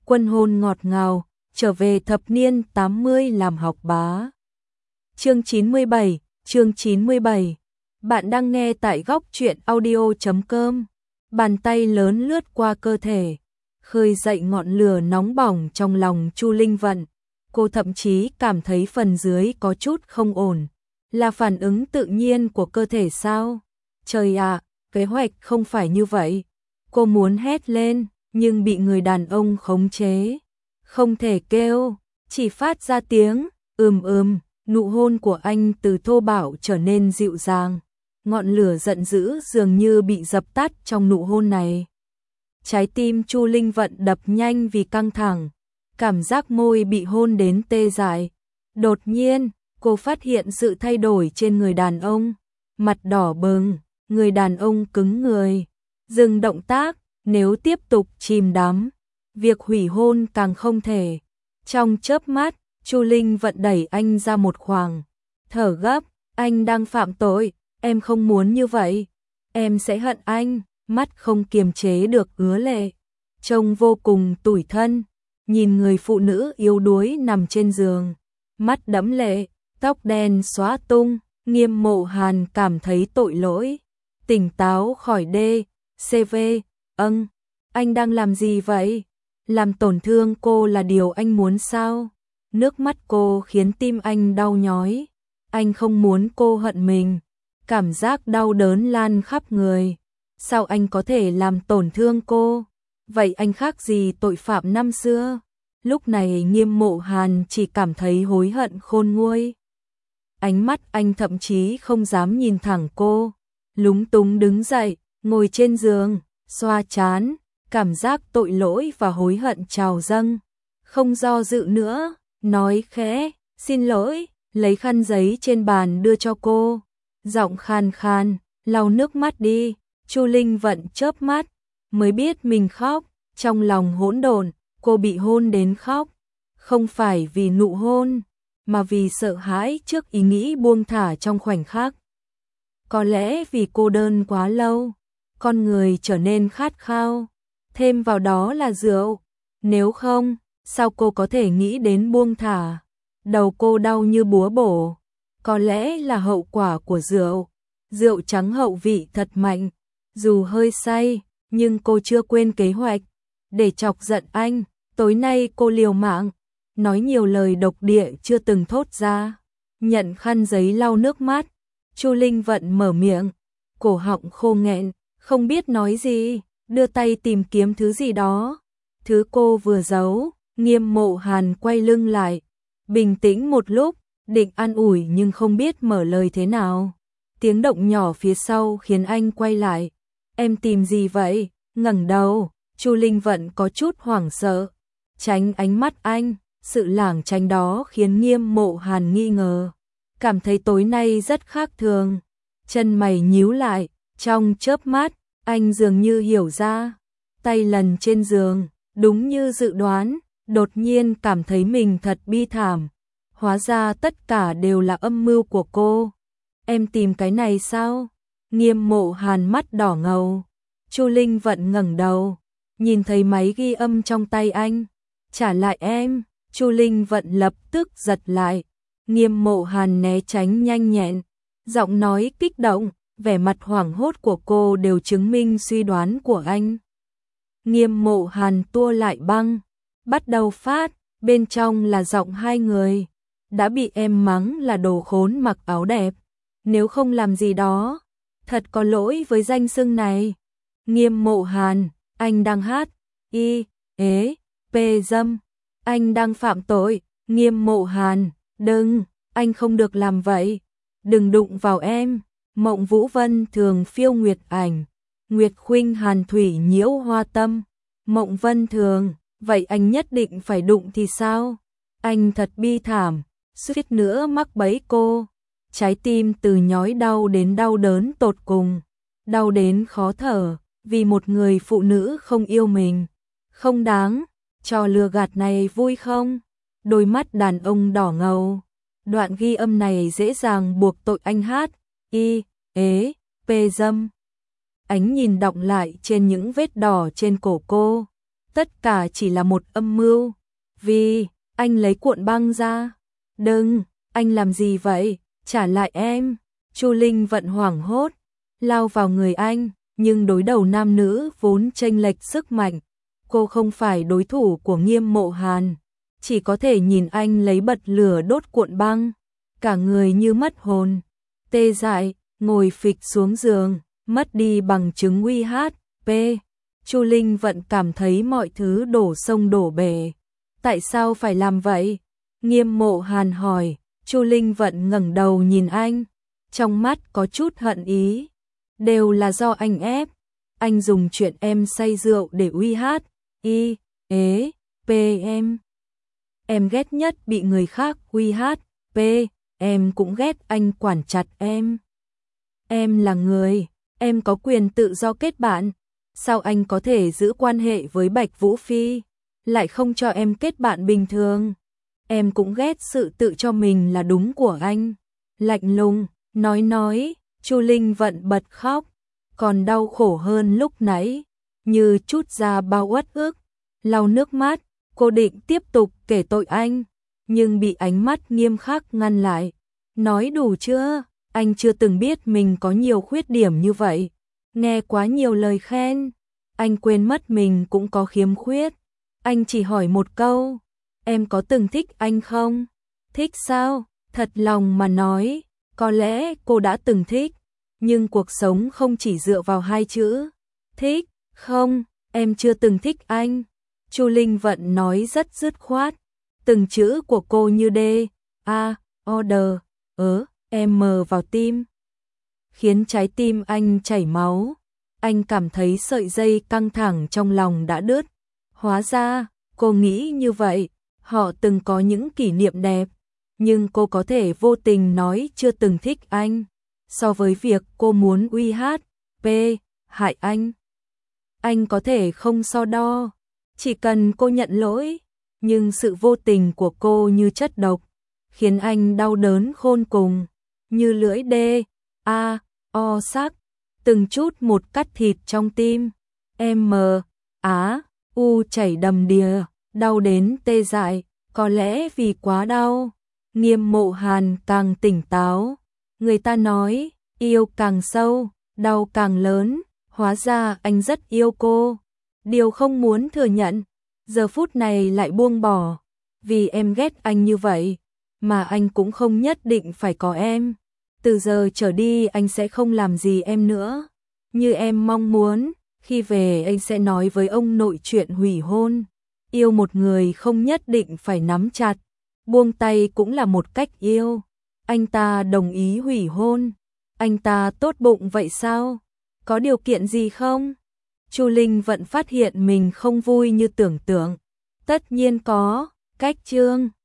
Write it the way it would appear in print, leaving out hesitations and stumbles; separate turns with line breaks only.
quân hôn ngọt ngào, trở về thập niên 80 làm học bá. Chương 97. Bạn đang nghe tại góc truyện audio.com. Bàn tay lớn lướt qua cơ thể, khơi dậy ngọn lửa nóng bỏng trong lòng Chu Linh Vận. Cô thậm chí cảm thấy phần dưới có chút không ổn. Là phản ứng tự nhiên của cơ thể sao? Trời ạ, kế hoạch không phải như vậy. Cô muốn hét lên, nhưng bị người đàn ông khống chế. Không thể kêu, chỉ phát ra tiếng nụ hôn của anh từ thô bạo trở nên dịu dàng. Ngọn lửa giận dữ dường như bị dập tắt trong nụ hôn này. Trái tim Chu Linh Vận đập nhanh vì căng thẳng, cảm giác môi bị hôn đến tê dại. Đột nhiên, cô phát hiện sự thay đổi trên người đàn ông, mặt đỏ bừng, người đàn ông cứng người, dừng động tác, nếu tiếp tục chìm đắm, việc hủy hôn càng không thể. Trong chớp mắt, Chu Linh Vận đẩy anh ra một khoảng, thở gấp, anh đang phạm tội, em không muốn như vậy, em sẽ hận anh, mắt không kiềm chế được ứa lệ, trông vô cùng tủi thân, nhìn người phụ nữ yếu đuối nằm trên giường, mắt đẫm lệ, tóc đen xóa tung, Nghiêm Mộ Hàn cảm thấy tội lỗi, tỉnh táo khỏi CV, anh đang làm gì vậy? Làm tổn thương cô là điều anh muốn sao? Nước mắt cô khiến tim anh đau nhói. Anh không muốn cô hận mình. Cảm giác đau đớn lan khắp người. Sao anh có thể làm tổn thương cô? Vậy anh khác gì tội phạm năm xưa? Lúc này Nghiêm Mộ Hàn chỉ cảm thấy hối hận khôn nguôi. Ánh mắt anh thậm chí không dám nhìn thẳng cô. Lúng túng đứng dậy, ngồi trên giường, xoa trán. Cảm giác tội lỗi và hối hận trào dâng, không do dự nữa, nói khẽ, xin lỗi, lấy khăn giấy trên bàn đưa cho cô, giọng khan khan, lau nước mắt đi. Chu Linh Vận chớp mắt, mới biết mình khóc, trong lòng hỗn độn, cô bị hôn đến khóc, không phải vì nụ hôn, mà vì sợ hãi trước ý nghĩ buông thả trong khoảnh khắc. Có lẽ vì cô đơn quá lâu, con người trở nên khát khao. Thêm vào đó là rượu, nếu không, sao cô có thể nghĩ đến buông thả? Đầu cô đau như búa bổ, có lẽ là hậu quả của rượu. Rượu trắng hậu vị thật mạnh, dù hơi say, nhưng cô chưa quên kế hoạch. Để chọc giận anh, tối nay cô liều mạng, nói nhiều lời độc địa chưa từng thốt ra. Nhận khăn giấy lau nước mắt, Chu Linh Vận mở miệng, cổ họng khô nghẹn, không biết nói gì. Đưa tay tìm kiếm thứ gì đó, thứ cô vừa giấu. Nghiêm Mộ Hàn quay lưng lại, bình tĩnh một lúc, định an ủi nhưng không biết mở lời thế nào. Tiếng động nhỏ phía sau khiến anh quay lại. Em tìm gì vậy? Ngẩng đầu, Chu Linh Vận có chút hoảng sợ, tránh ánh mắt anh. Sự lảng tránh đó khiến Nghiêm Mộ Hàn nghi ngờ, cảm thấy tối nay rất khác thường. Chân mày nhíu lại, trong chớp mắt anh dường như hiểu ra, tay lần trên giường, đúng như dự đoán, đột nhiên cảm thấy mình thật bi thảm. Hóa ra tất cả đều là âm mưu của cô. Em tìm cái này sao? Nghiêm Mộ Hàn mắt đỏ ngầu. Chu Linh Vận ngẩng đầu, nhìn thấy máy ghi âm trong tay anh. Trả lại em. Chu Linh Vận lập tức giật lại. Nghiêm Mộ Hàn né tránh nhanh nhẹn, giọng nói kích động. Vẻ mặt hoảng hốt của cô đều chứng minh suy đoán của anh. Nghiêm Mộ Hàn tua lại băng, bắt đầu phát, bên trong là giọng hai người. Đã bị em mắng là đồ khốn mặc áo đẹp, nếu không làm gì đó, thật có lỗi với danh xưng này. Nghiêm Mộ Hàn, anh đang hát, dâm, anh đang phạm tội. Nghiêm Mộ Hàn, đừng, anh không được làm vậy, đừng đụng vào em. Mộng Vũ Vân thường phiêu nguyệt ảnh, Nguyệt Khuynh Hàn thủy nhiễu hoa tâm. Mộng Vân thường, vậy anh nhất định phải đụng thì sao? Anh thật bi thảm, suýt nữa mắc bẫy cô. Trái tim từ nhói đau đến đau đớn tột cùng, đau đến khó thở, vì một người phụ nữ không yêu mình. Không đáng, trò lừa gạt này vui không? Đôi mắt đàn ông đỏ ngầu. Đoạn ghi âm này dễ dàng buộc tội anh hát dâm. Ánh nhìn đọng lại trên những vết đỏ trên cổ cô, tất cả chỉ là một âm mưu. Vì, anh lấy cuộn băng ra. Đừng, anh làm gì vậy? Trả lại em. Chu Linh Vận hoảng hốt, lao vào người anh, nhưng đối đầu nam nữ vốn chênh lệch sức mạnh. Cô không phải đối thủ của Nghiêm Mộ Hàn, chỉ có thể nhìn anh lấy bật lửa đốt cuộn băng, cả người như mất hồn, tê dại, ngồi phịch xuống giường, mất đi bằng chứng nguy HP. Chu Linh Vận cảm thấy mọi thứ đổ sông đổ bể. Tại sao phải làm vậy? Nghiêm Mộ Hàn hỏi. Chu Linh Vận ngẩng đầu nhìn anh, trong mắt có chút hận ý. Đều là do anh ép. Anh dùng chuyện em say rượu để uy hát. Em. Em ghét nhất bị người khác uy hát. Em cũng ghét anh quản chặt em. Em là người, em có quyền tự do kết bạn. Sao anh có thể giữ quan hệ với Bạch Vũ Phi, lại không cho em kết bạn bình thường? Em cũng ghét sự tự cho mình là đúng của anh. Lạnh lùng, nói, Chu Linh Vận bật khóc, còn đau khổ hơn lúc nãy, như chút ra bao uất ức. Lau nước mắt, cô định tiếp tục kể tội anh, nhưng bị ánh mắt nghiêm khắc ngăn lại. Nói đủ chưa? Anh chưa từng biết mình có nhiều khuyết điểm như vậy. Nghe quá nhiều lời khen, anh quên mất mình cũng có khiếm khuyết. Anh chỉ hỏi một câu, em có từng thích anh không? Thích sao? Thật lòng mà nói, có lẽ cô đã từng thích, nhưng cuộc sống không chỉ dựa vào hai chữ thích. Không, em chưa từng thích anh. Chu Linh Vận nói rất dứt khoát, từng chữ của cô như M vào tim, khiến trái tim anh chảy máu. Anh cảm thấy sợi dây căng thẳng trong lòng đã đứt. Hóa ra, cô nghĩ như vậy, họ từng có những kỷ niệm đẹp, nhưng cô có thể vô tình nói chưa từng thích anh, so với việc cô muốn uy hát, hại anh có thể không so đo, chỉ cần cô nhận lỗi, nhưng sự vô tình của cô như chất độc, khiến anh đau đớn khôn cùng, như lưỡi sắc, từng chút một cắt thịt trong tim. Chảy đầm đìa, đau đến tê dại, có lẽ vì quá đau. Nghiêm Mộ Hàn càng tỉnh táo, người ta nói, yêu càng sâu, đau càng lớn, hóa ra anh rất yêu cô. Điều không muốn thừa nhận, giờ phút này lại buông bỏ, vì em ghét anh như vậy, mà anh cũng không nhất định phải có em. Từ giờ trở đi anh sẽ không làm gì em nữa, như em mong muốn. Khi về anh sẽ nói với ông nội chuyện hủy hôn. Yêu một người không nhất định phải nắm chặt, buông tay cũng là một cách yêu. Anh ta đồng ý hủy hôn. Anh ta tốt bụng vậy sao? Có điều kiện gì không? Chu Linh Vận phát hiện mình không vui như tưởng tượng. Tất nhiên có, cách chương.